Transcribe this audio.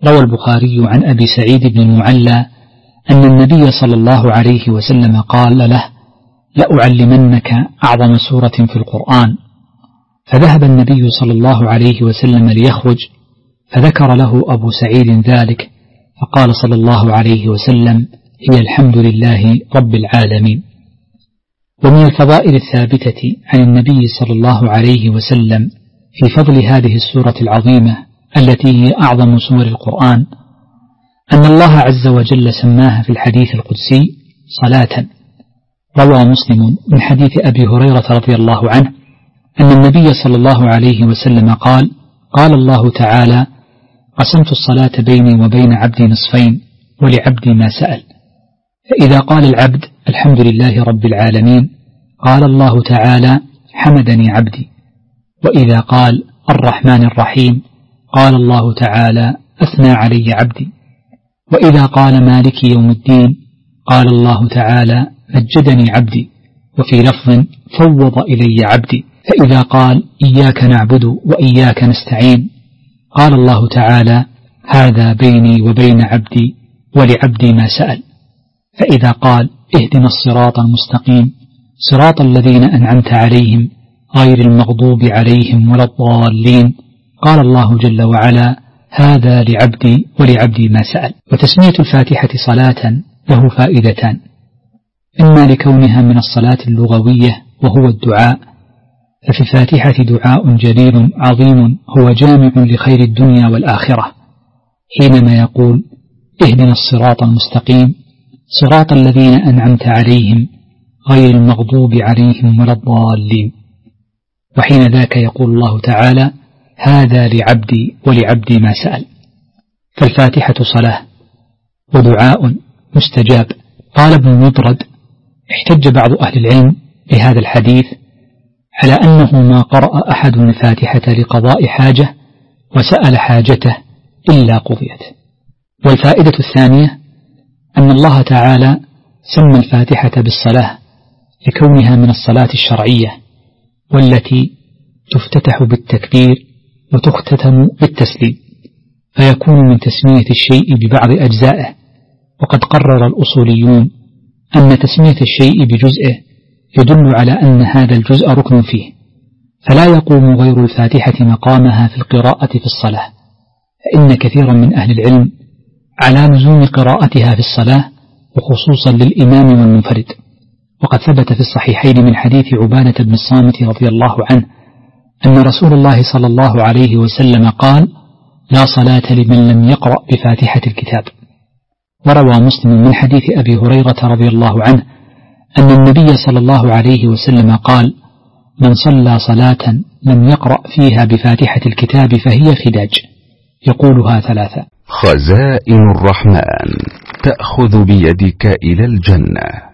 روى البخاري عن أبي سعيد بن المعلى أن النبي صلى الله عليه وسلم قال له: لأعلمنك أعظم سورة في القرآن. فذهب النبي صلى الله عليه وسلم ليخرج، فذكر له أبو سعيد ذلك، فقال صلى الله عليه وسلم: هي الحمد لله رب العالمين. ومن الفضائل الثابتة عن النبي صلى الله عليه وسلم في فضل هذه السورة العظيمة التي هي أعظم سور القرآن أن الله عز وجل سماها في الحديث القدسي صلاة. روى مسلم من حديث أبي هريرة رضي الله عنه أن النبي صلى الله عليه وسلم قال: قال الله تعالى: قسمت الصلاة بيني وبين عبدي نصفين ولعبدي ما سأل. فإذا قال العبد الحمد لله رب العالمين قال الله تعالى: حمدني عبدي. وإذا قال الرحمن الرحيم قال الله تعالى: أثنى علي عبدي. وإذا قال مالك يوم الدين قال الله تعالى: مجدني عبدي. وفي لفظ فوض إلي عبدي. فإذا قال إياك نعبد وإياك نستعين قال الله تعالى: هذا بيني وبين عبدي ولعبدي ما سأل. فإذا قال اهدنا الصراط المستقيم صراط الذين أنعمت عليهم غير المغضوب عليهم ولا الضالين قال الله جل وعلا: هذا لعبدي ولعبدي ما سأل. وتسمية الفاتحة صلاة له فائدتان: إما لكونها من الصلاة اللغوية وهو الدعاء، ففي الفاتحة دعاء جليل عظيم هو جامع لخير الدنيا والآخرة، حينما يقول: اهدنا الصراط المستقيم صراط الذين أنعمت عليهم غير المغضوب عليهم ولا الضالين. وحين ذاك يقول الله تعالى: هذا لعبدي ولعبدي ما سأل. فالفاتحة صلاة ودعاء مستجاب. قال ابن مطرد: احتج بعض أهل العلم بهذا الحديث على أنه ما قرأ أحد الفاتحة لقضاء حاجة وسأل حاجته إلا قضيت. والفائدة الثانية أن الله تعالى سمى الفاتحة بالصلاة لكونها من الصلاة الشرعية، والتي تفتتح بالتكبير وتختتم بالتسليم، فيكون من تسمية الشيء ببعض أجزائه. وقد قرر الأصوليون أن تسمية الشيء بجزئه يدل على أن هذا الجزء ركن فيه، فلا يقوم غير الفاتحة مقامها في القراءة في الصلاة، فإن كثيرا من أهل العلم على لزوم قراءتها في الصلاة، وخصوصا للإمام والمنفرد. وقد ثبت في الصحيحين من حديث عبادة بن الصامت رضي الله عنه أن رسول الله صلى الله عليه وسلم قال: لا صلاة لمن لم يقرأ بفاتحة الكتاب. وروى مسلم من حديث أبي هريرة رضي الله عنه أن النبي صلى الله عليه وسلم قال: من صلى صلاة لم يقرأ فيها بفاتحة الكتاب فهي خداج، يقولها ثلاثة. خزائن الرحمن تأخذ بيدك إلى الجنة.